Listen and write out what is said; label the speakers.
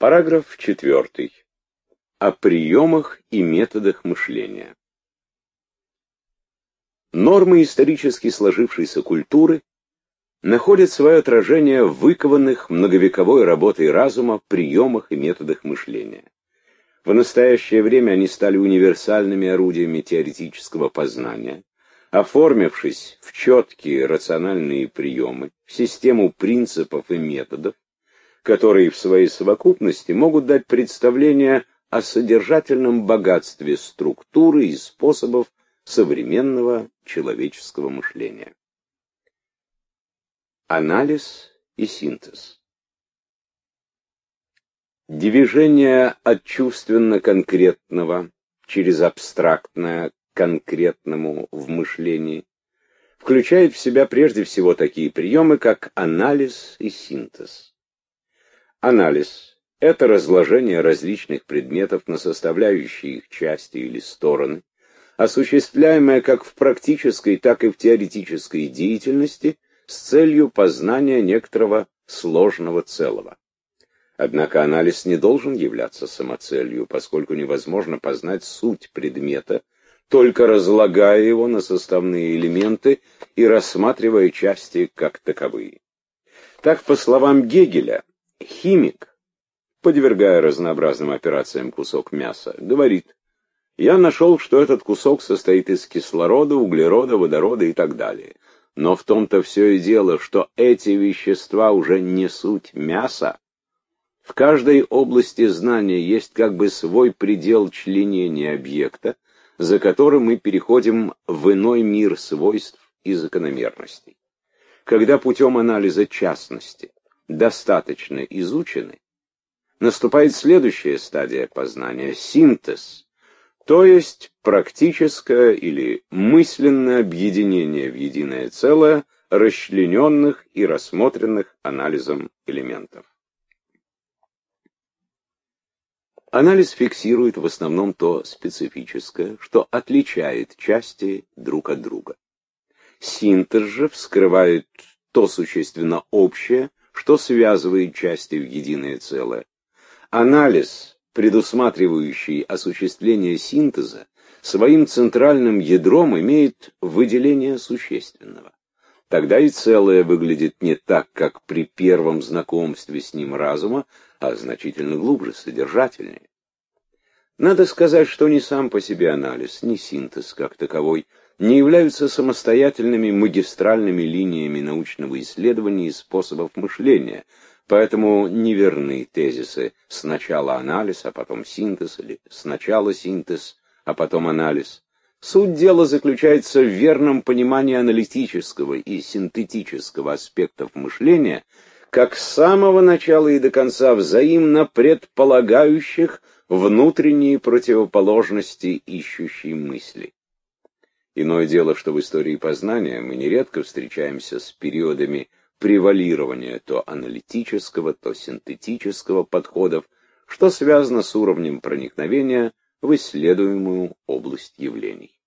Speaker 1: Параграф 4. О приемах и методах мышления. Нормы исторически сложившейся культуры находят свое отражение в выкованных многовековой работой разума приемах и методах мышления. В настоящее время они стали универсальными орудиями теоретического познания, оформившись в четкие рациональные приемы, в систему принципов и методов, которые в своей совокупности могут дать представление о содержательном богатстве структуры и способов современного человеческого мышления. Анализ и синтез. Движение от чувственно-конкретного через абстрактное к конкретному в мышлении включает в себя прежде всего такие приемы, как анализ и синтез. Анализ – это разложение различных предметов на составляющие их части или стороны, осуществляемое как в практической, так и в теоретической деятельности с целью познания некоторого сложного целого. Однако анализ не должен являться самоцелью, поскольку невозможно познать суть предмета, только разлагая его на составные элементы и рассматривая части как таковые. Так, по словам Гегеля, химик, подвергая разнообразным операциям кусок мяса, говорит: «Я нашел, что этот кусок состоит из кислорода, углерода, водорода и так далее. Но в том-то все и дело, что эти вещества уже не суть мяса. В каждой области знания есть как бы свой предел членения объекта, за которым мы переходим в иной мир свойств и закономерностей. Когда путем анализа частности достаточно изучены, наступает следующая стадия познания — синтез, то есть практическое или мысленное объединение в единое целое расчлененных и рассмотренных анализом элементов. Анализ фиксирует в основном то специфическое, что отличает части друг от друга. Синтез же вскрывает то существенно общее, что связывает части в единое целое. Анализ, предусматривающий осуществление синтеза, своим центральным ядром имеет выделение существенного. Тогда и целое выглядит не так, как при первом знакомстве с ним разума, а значительно глубже, содержательнее. Надо сказать, что ни сам по себе анализ, ни синтез как таковой не являются самостоятельными магистральными линиями научного исследования и способов мышления, поэтому неверны тезисы «сначала анализ, а потом синтез» или «сначала синтез, а потом анализ». Суть дела заключается в верном понимании аналитического и синтетического аспектов мышления, как с самого начала и до конца взаимно предполагающих внутренние противоположности ищущей мысли. Иное дело, что в истории познания мы нередко встречаемся с периодами превалирования то аналитического, то синтетического подходов, что связано с уровнем проникновения в исследуемую область явлений.